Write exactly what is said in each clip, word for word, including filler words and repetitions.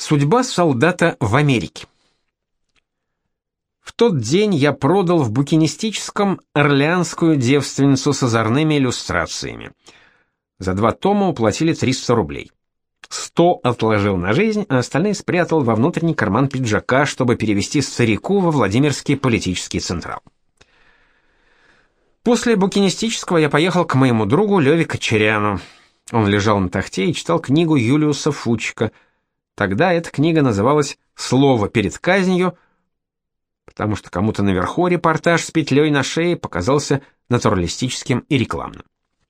Судьба солдата в Америке. В тот день я продал в букинистическом «Орлеанскую девственницу» с озорными иллюстрациями. За два тома уплатили триста рублей. сто отложил на жизнь, а остальные спрятал во внутренний карман пиджака, чтобы перевести старику во Владимирский политический централ. После букинистического я поехал к моему другу Леве Кочеряну. Он лежал на тахте и читал книгу Юлиуса Фучика. Тогда эта книга называлась «Слово перед казнью», потому что кому-то наверху репортаж с петлей на шее показался натуралистическим и рекламным.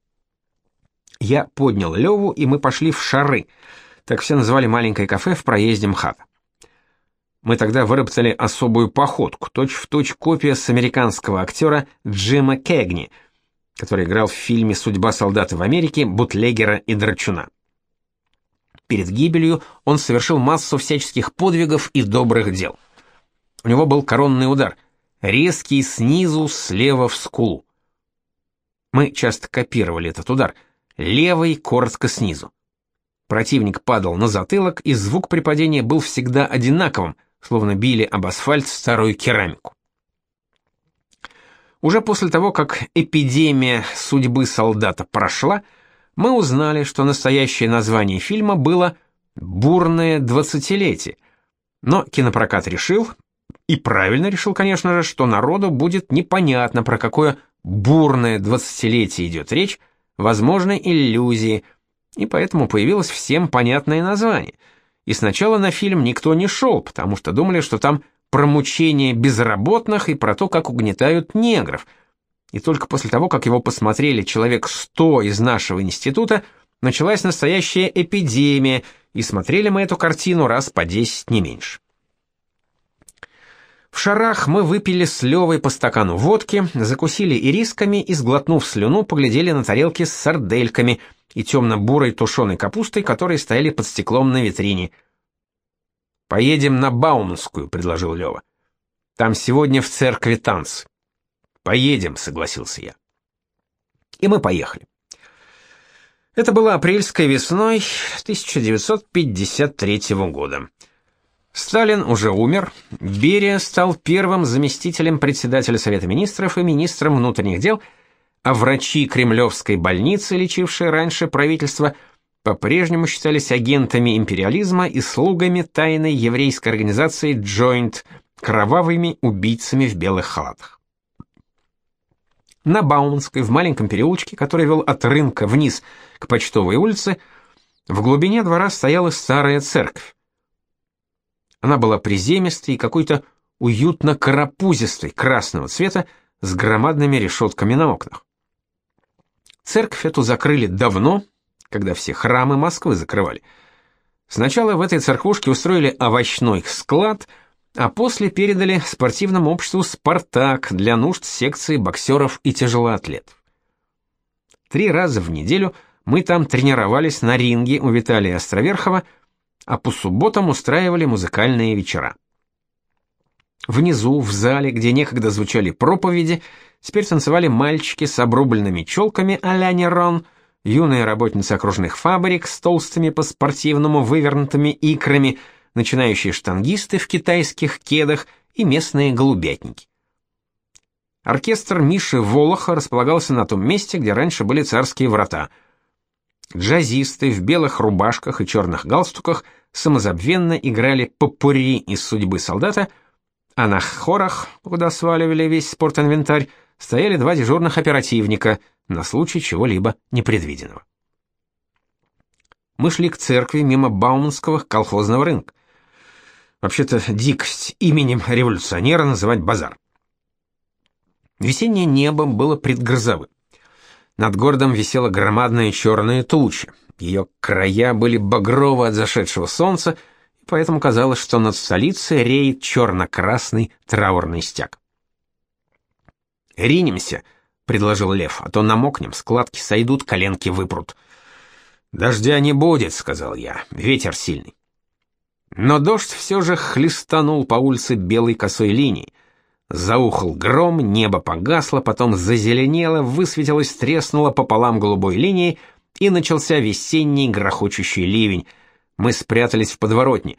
Я поднял Леву, и мы пошли в «Шары», так все называли маленькое кафе в проезде МХАТа. Мы тогда выработали особую походку, точь-в-точь копия с американского актера Джима Кэгни, который играл в фильме «Судьба солдата в Америке», бутлегера и драчуна. Перед гибелью он совершил массу всяческих подвигов и добрых дел. У него был коронный удар, резкий снизу, слева в скулу. Мы часто копировали этот удар, левый коротко снизу. Противник падал на затылок, и звук при падении был всегда одинаковым, словно били об асфальт старую керамику. Уже после того, как эпидемия судьбы солдата прошла, мы узнали, что настоящее название фильма было «Бурное двадцатилетие», но кинопрокат решил, и правильно решил, конечно же, что народу будет непонятно, про какое бурное двадцатилетие идет речь, возможны иллюзии, и поэтому появилось всем понятное название. И сначала на фильм никто не шел, потому что думали, что там про мучения безработных и про то, как угнетают негров. И только после того, как его посмотрели человек сто из нашего института, началась настоящая эпидемия, и смотрели мы эту картину раз по десять, не меньше. В «Шарах» мы выпили с Левой по стакану водки, закусили ирисками и, сглотнув слюну, поглядели на тарелки с сардельками и темно-бурой тушеной капустой, которые стояли под стеклом на витрине. «Поедем на Бауманскую», — предложил Лева. «Там сегодня в церкви танцы». «Поедем», — согласился я. И мы поехали. Это было апрельской весной тысяча девятьсот пятьдесят третьего года. Сталин уже умер, Берия стал первым заместителем председателя Совета министров и министром внутренних дел, а врачи Кремлевской больницы, лечившие раньше правительство, по-прежнему считались агентами империализма и слугами тайной еврейской организации «Джойнт», кровавыми убийцами в белых халатах. На Бауманской, в маленьком переулочке, который вел от рынка вниз к Почтовой улице, в глубине двора стояла старая церковь. Она была приземистой и какой-то уютно карапузистой, красного цвета, с громадными решетками на окнах. Церковь эту закрыли давно, когда все храмы Москвы закрывали. Сначала в этой церквушке устроили овощной склад, а после передали спортивному обществу «Спартак» для нужд секции боксеров и тяжелоатлетов. Три раза в неделю мы там тренировались на ринге у Виталия Островерхова, а по субботам устраивали музыкальные вечера. Внизу, в зале, где некогда звучали проповеди, теперь танцевали мальчики с обрубленными челками а-ля Нерон, юные работницы окружных фабрик с толстыми по-спортивному вывернутыми икрами, начинающие штангисты в китайских кедах и местные голубятники. Оркестр Миши Волоха располагался на том месте, где раньше были царские врата. Джазисты в белых рубашках и черных галстуках самозабвенно играли попурри из «Судьбы солдата», а на хорах, куда сваливали весь спортинвентарь, стояли два дежурных оперативника на случай чего-либо непредвиденного. Мы шли к церкви мимо Бауманского колхозного рынка. Вообще-то дикость именем революционера называть базар. Весеннее небо было предгрозовым. Над городом висела громадная черная туча. Ее края были багровы от зашедшего солнца, и поэтому казалось, что над столицей реет черно-красный траурный стяг. «Ринемся», — предложил Лев, — «а то намокнем, складки сойдут, коленки выпрут». «Дождя не будет», — сказал я, — «ветер сильный». Но дождь все же хлестанул по улице белой косой линией. Заухал гром, небо погасло, потом зазеленело, высветилось, треснуло пополам голубой линией, и начался весенний грохочущий ливень. Мы спрятались в подворотне.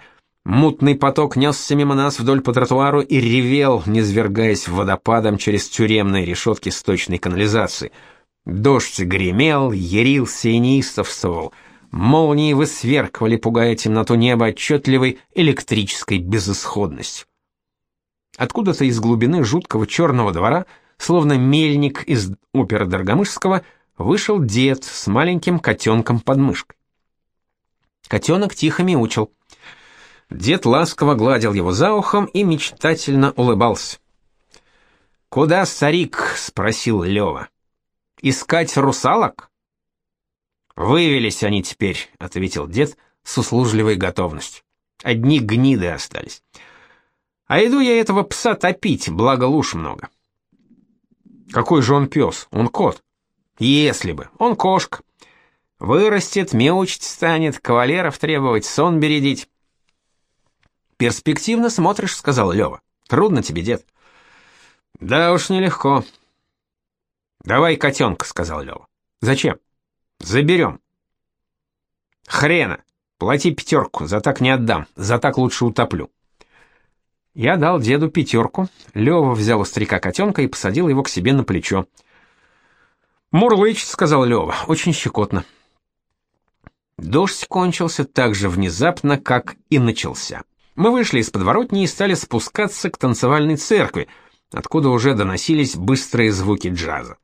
Мутный поток несся мимо нас вдоль по тротуару и ревел, низвергаясь водопадом через тюремные решетки сточной канализации. Дождь гремел, ярился и неистовствовал. Молнии высверкивали, пугая темноту неба отчетливой электрической безысходностью. Откуда-то из глубины жуткого черного двора, словно мельник из оперы Доргомышского, вышел дед с маленьким котенком под мышкой. Котенок тихо мяучил. Дед ласково гладил его за ухом и мечтательно улыбался. «Куда, старик?» — спросил Лёва. «Искать русалок?» «Вывелись они теперь», — ответил дед с услужливой готовностью. «Одни гниды остались. А иду я этого пса топить, благо луж много». «Какой же он пес? Он кот». «Если бы. Он кошка. Вырастет, мяучить станет, кавалеров требовать, сон бередить». «Перспективно смотришь», — сказал Лёва. «Трудно тебе, дед». «Да уж нелегко». «Давай котенка», — сказал Лёва. «Зачем?» «Заберем». «Хрена. Плати пятерку, за так не отдам, за так лучше утоплю». Я дал деду пятерку, Лёва взял у старика котенка и посадил его к себе на плечо. «Мурлычет», — сказал Лёва, — «очень щекотно». Дождь кончился так же внезапно, как и начался. Мы вышли из подворотни и стали спускаться к танцевальной церкви, откуда уже доносились быстрые звуки джаза.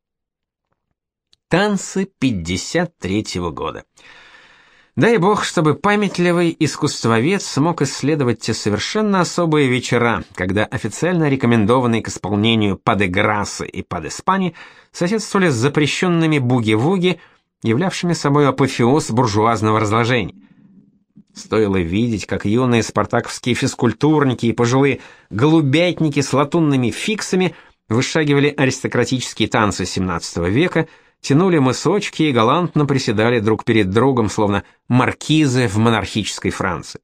Танцы пятьдесят третьего года. Дай бог, чтобы памятливый искусствовед смог исследовать те совершенно особые вечера, когда официально рекомендованные к исполнению паде-грасы и паде-спани соседствовали с запрещенными буги-вуги, являвшими собой апофеоз буржуазного разложения. Стоило видеть, как юные спартаковские физкультурники и пожилые голубятники с латунными фиксами вышагивали аристократические танцы семнадцатого века, тянули мысочки и галантно приседали друг перед другом, словно маркизы в монархической Франции.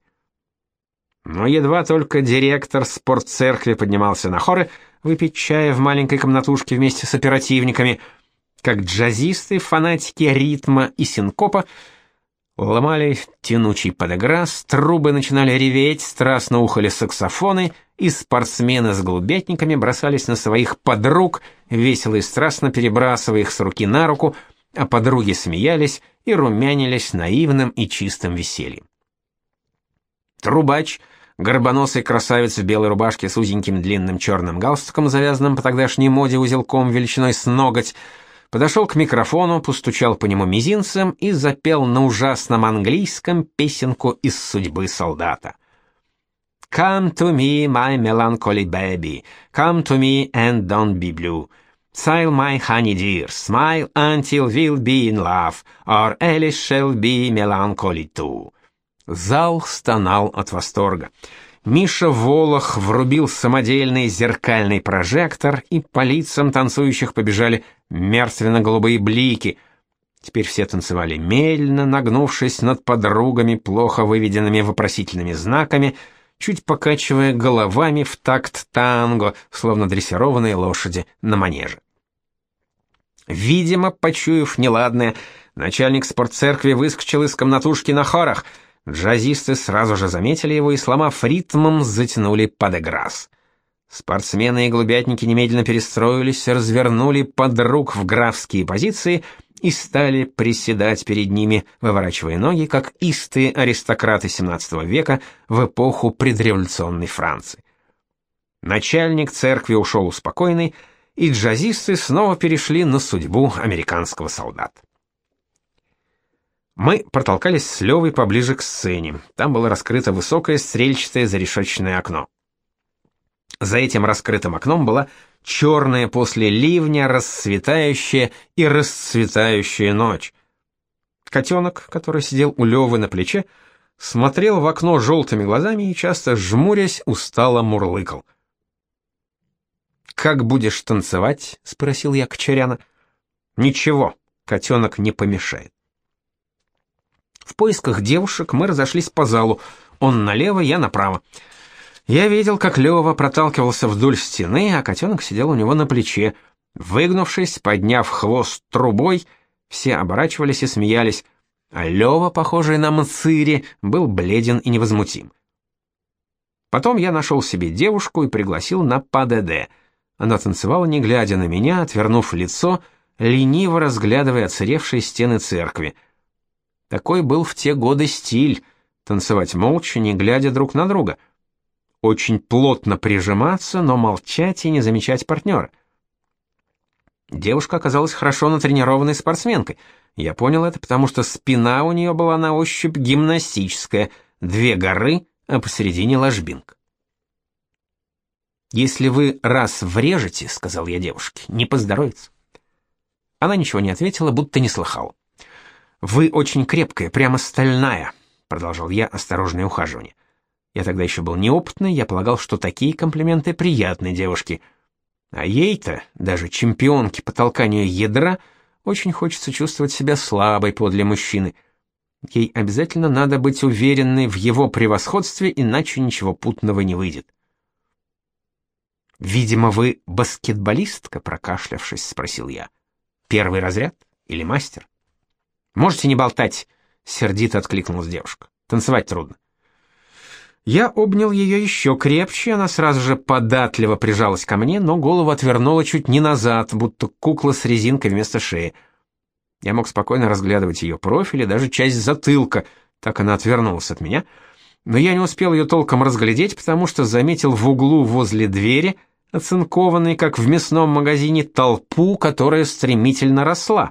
Но едва только директор спортцеркви поднимался на хоры выпить чая в маленькой комнатушке вместе с оперативниками, как джазисты, фанатики ритма и синкопа ломали тянучий паде-грас, трубы начинали реветь, страстно ухали саксофоны, и спортсмены с голубятниками бросались на своих подруг, весело и страстно перебрасывая их с руки на руку, а подруги смеялись и румянились наивным и чистым весельем. Трубач, горбоносый красавец в белой рубашке с узеньким длинным черным галстуком, завязанным по тогдашней моде узелком величиной с ноготь, подошел к микрофону, постучал по нему мизинцем и запел на ужасном английском песенку из «Судьбы солдата». «Come to me, my melancholy baby, come to me and don't be blue. Smile, my honey dear, smile until we'll be in love, or Alice shall be melancholy too». Зал стонал от восторга. Миша Волох врубил самодельный зеркальный прожектор, и по лицам танцующих побежали мертвенно-голубые блики. Теперь все танцевали медленно, нагнувшись над подругами, плохо выведенными вопросительными знаками, чуть покачивая головами в такт танго, словно дрессированные лошади на манеже. Видимо, почуяв неладное, начальник спортцеркви выскочил из комнатушки на хорах. Джазисты сразу же заметили его и, сломав ритмом, затянули паде-грас. Спортсмены и голубятники немедленно перестроились, развернули подруг в графские позиции и стали приседать перед ними, выворачивая ноги, как истые аристократы семнадцатого века в эпоху предреволюционной Франции. Начальник церкви ушел успокоенный, и джазисты снова перешли на судьбу американского солдата. Мы протолкались с Левой поближе к сцене. Там было раскрыто высокое стрельчатое зарешеченное окно. За этим раскрытым окном была черная после ливня расцветающая и расцветающая ночь. Котенок, который сидел у Левы на плече, смотрел в окно желтыми глазами и, часто жмурясь, устало мурлыкал. «Как будешь танцевать?» — спросил я Кочеряна. «Ничего, котенок не помешает». В поисках девушек мы разошлись по залу, он налево, я направо. Я видел, как Лёва проталкивался вдоль стены, а котенок сидел у него на плече. Выгнувшись, подняв хвост трубой, все оборачивались и смеялись, а Лёва, похожий на Мцыри, был бледен и невозмутим. Потом я нашел себе девушку и пригласил на ПДД. Она танцевала, не глядя на меня, отвернув лицо, лениво разглядывая оцаревшие стены церкви. Такой был в те годы стиль — танцевать молча, не глядя друг на друга. Очень плотно прижиматься, но молчать и не замечать партнера. Девушка оказалась хорошо натренированной спортсменкой. Я понял это, потому что спина у нее была на ощупь гимнастическая, две горы, а посередине ложбинка. «Если вы раз врежете, — сказал я девушке, — не поздоровится». Она ничего не ответила, будто не слыхала. «Вы очень крепкая, прямо стальная», — продолжал я осторожное ухаживание. Я тогда еще был неопытный, я полагал, что такие комплименты приятны девушке. А ей-то, даже чемпионке по толканию ядра, очень хочется чувствовать себя слабой подле мужчины. Ей обязательно надо быть уверенной в его превосходстве, иначе ничего путного не выйдет. «Видимо, вы баскетболистка?» — прокашлявшись, спросил я. «Первый разряд или мастер?» «Можете не болтать», — сердито откликнулась девушка. «Танцевать трудно». Я обнял ее еще крепче, она сразу же податливо прижалась ко мне, но голову отвернула чуть не назад, будто кукла с резинкой вместо шеи. Я мог спокойно разглядывать ее профиль и даже часть затылка, так она отвернулась от меня, но я не успел ее толком разглядеть, потому что заметил в углу возле двери, оцинкованной, как в мясном магазине, толпу, которая стремительно росла.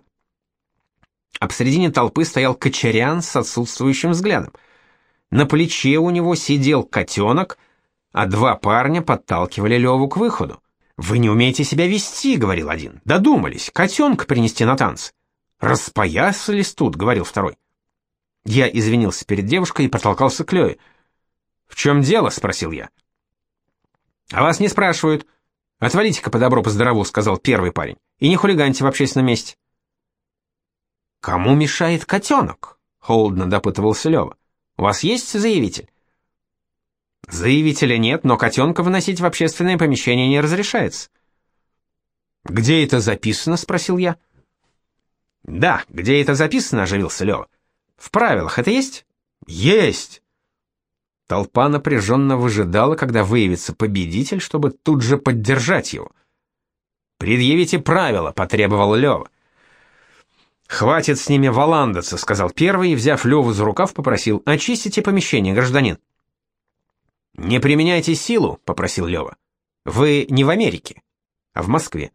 А посредине толпы стоял Кочарян с отсутствующим взглядом. На плече у него сидел котенок, а два парня подталкивали Леву к выходу. «Вы не умеете себя вести», — говорил один. «Додумались, котенка принести на танцы». «Распоясались тут», — говорил второй. Я извинился перед девушкой и протолкался к Леве. «В чем дело?» — спросил я. «А вас не спрашивают. Отвалите-ка по добру, по здорову», — сказал первый парень. «И не хулиганьте в общественном месте». «Кому мешает котенок?» — холодно допытывался Лева. «У вас есть заявитель?» «Заявителя нет, но котенка выносить в общественное помещение не разрешается». «Где это записано?» — спросил я. «Да, где это записано?» — оживился Лева. «В правилах это есть?» «Есть!» Толпа напряженно выжидала, когда выявится победитель, чтобы тут же поддержать его. «Предъявите правила», — потребовал Лева. «Хватит с ними валандаться», — сказал первый, и, взяв Леву за рукав, попросил: «Очистите помещение, гражданин». «Не применяйте силу», — попросил Лева. «Вы не в Америке, а в Москве».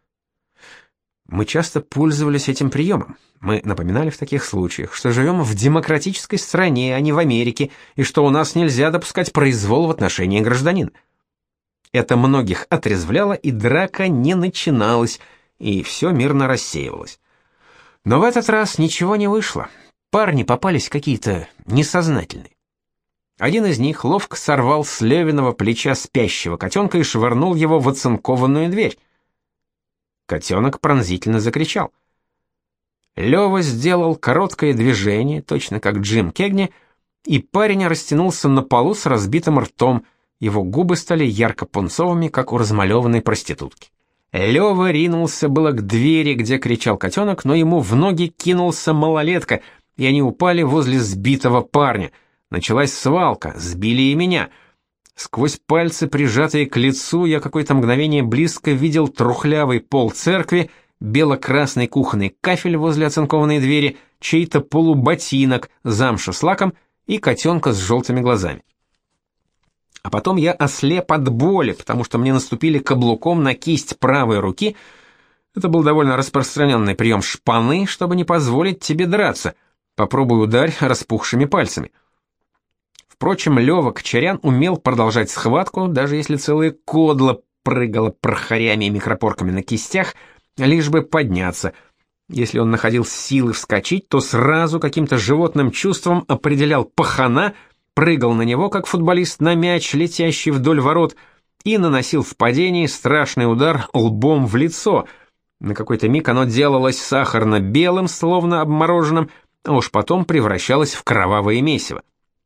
Мы часто пользовались этим приемом. Мы напоминали в таких случаях, что живем в демократической стране, а не в Америке, и что у нас нельзя допускать произвол в отношении гражданина. Это многих отрезвляло, и драка не начиналась, и все мирно рассеивалось. Но в этот раз ничего не вышло. Парни попались какие-то несознательные. Один из них ловко сорвал с Левиного плеча спящего котенка и швырнул его в оцинкованную дверь. Котенок пронзительно закричал. Лева сделал короткое движение, точно как Джим Кегни, и парень растянулся на полу с разбитым ртом, его губы стали ярко-пунцовыми, как у размалеванной проститутки. Лева ринулся было к двери, где кричал котенок, но ему в ноги кинулся малолетка, и они упали возле сбитого парня. Началась свалка, сбили и меня. Сквозь пальцы, прижатые к лицу, я какое-то мгновение близко видел трухлявый пол церкви, бело-красный кухонный кафель возле оцинкованной двери, чей-то полуботинок, замша с лаком и котенка с желтыми глазами. А потом я ослеп от боли, потому что мне наступили каблуком на кисть правой руки. Это был довольно распространенный прием шпаны, чтобы не позволить тебе драться. Попробуй ударь распухшими пальцами. Впрочем, Лева Кочарян умел продолжать схватку, даже если целое кодло прыгало прохорями и микропорками на кистях, лишь бы подняться. Если он находил силы вскочить, то сразу каким-то животным чувством определял пахана, прыгал на него, как футболист на мяч, летящий вдоль ворот, и наносил в падении страшный удар лбом в лицо. На какой-то миг оно делалось сахарно-белым, словно обмороженным, а уж потом превращалось в кровавое месиво.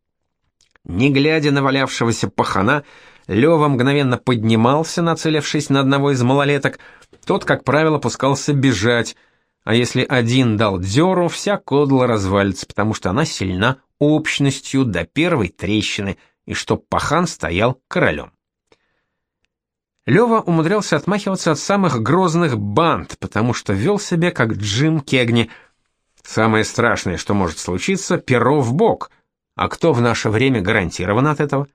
Не глядя на валявшегося пахана, Лева мгновенно поднимался, нацелившись на одного из малолеток. Тот, как правило, пускался бежать, а если один дал дёру, вся кодла развалится, потому что она сильна общностью до первой трещины, и чтоб пахан стоял королем. Лёва умудрялся отмахиваться от самых грозных банд, потому что вел себя как Джим Кегни. Самое страшное, что может случиться, перо в бок. А кто в наше время гарантирован от этого?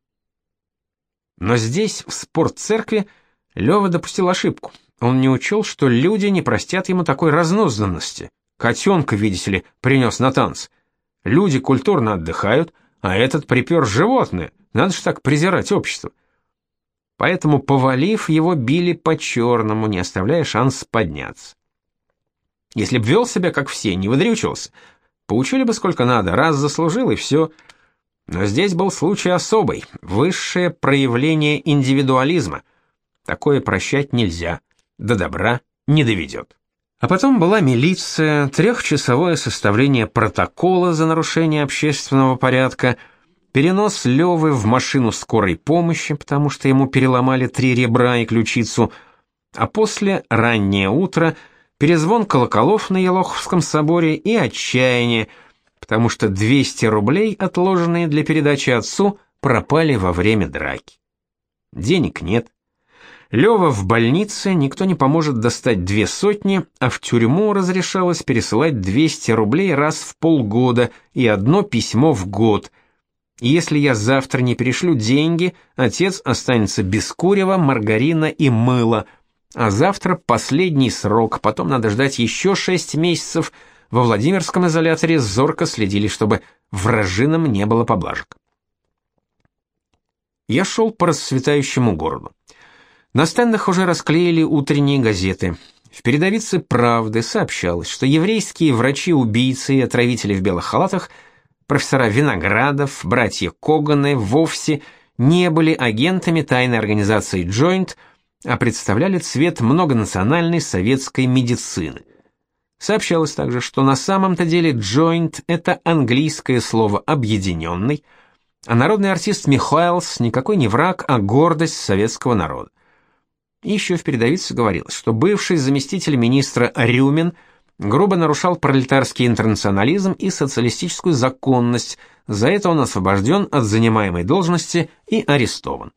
Но здесь, в спортцеркви, Лёва допустил ошибку. Он не учел, что люди не простят ему такой разнузданности. Котенка, видите ли, принес на танцы. Люди культурно отдыхают, а этот припер животное. Надо же так презирать общество. Поэтому, повалив, его били по-черному, не оставляя шанс подняться. Если б вел себя, как все, не выдрючивался, поучили бы сколько надо, раз заслужил и все. Но здесь был случай особый, высшее проявление индивидуализма. Такое прощать нельзя, до добра не доведет. А потом была милиция, трехчасовое составление протокола за нарушение общественного порядка, перенос Лёвы в машину скорой помощи, потому что ему переломали три ребра и ключицу, а после раннее утро, перезвон колоколов на Елоховском соборе и отчаяние, потому что двести рублей, отложенные для передачи отцу, пропали во время драки. Денег нет. Лёва в больнице, никто не поможет достать две сотни, а в тюрьму разрешалось пересылать двести рублей раз в полгода и одно письмо в год. И если я завтра не перешлю деньги, отец останется без курева, маргарина и мыла, а завтра последний срок, потом надо ждать еще шесть месяцев. Во Владимирском изоляторе зорко следили, чтобы вражинам не было поблажек. Я шел по расцветающему городу. На стендах уже расклеили утренние газеты. В передовице «Правды» сообщалось, что еврейские врачи-убийцы и отравители в белых халатах, профессора Виноградов, братья Коганы, вовсе не были агентами тайной организации «Джойнт», а представляли цвет многонациональной советской медицины. Сообщалось также, что на самом-то деле «Джойнт» — это английское слово «объединенный», а народный артист Михайлс никакой не враг, а гордость советского народа. И еще в передовице говорилось, что бывший заместитель министра Рюмин грубо нарушал пролетарский интернационализм и социалистическую законность, за это он освобожден от занимаемой должности и арестован.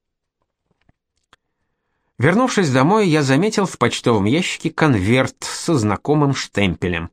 Вернувшись домой, я заметил в почтовом ящике конверт со знакомым штемпелем.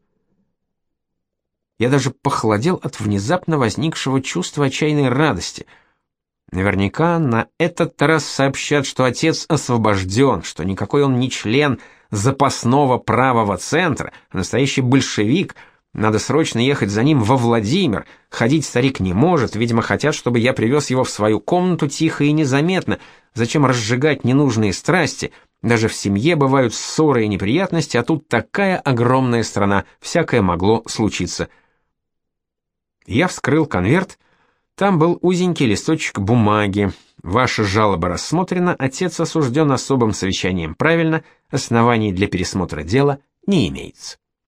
Я даже похолодел от внезапно возникшего чувства отчаянной радости. Наверняка на этот раз сообщат, что отец освобожден, что никакой он не член запасного правого центра, а настоящий большевик. Надо срочно ехать за ним во Владимир. Ходить старик не может, видимо, хотят, чтобы я привез его в свою комнату тихо и незаметно. Зачем разжигать ненужные страсти? Даже в семье бывают ссоры и неприятности, а тут такая огромная страна, всякое могло случиться. Я вскрыл конверт. Там был узенький листочек бумаги. Ваша жалоба рассмотрена, отец осужден особым совещанием правильно, оснований для пересмотра дела не имеется.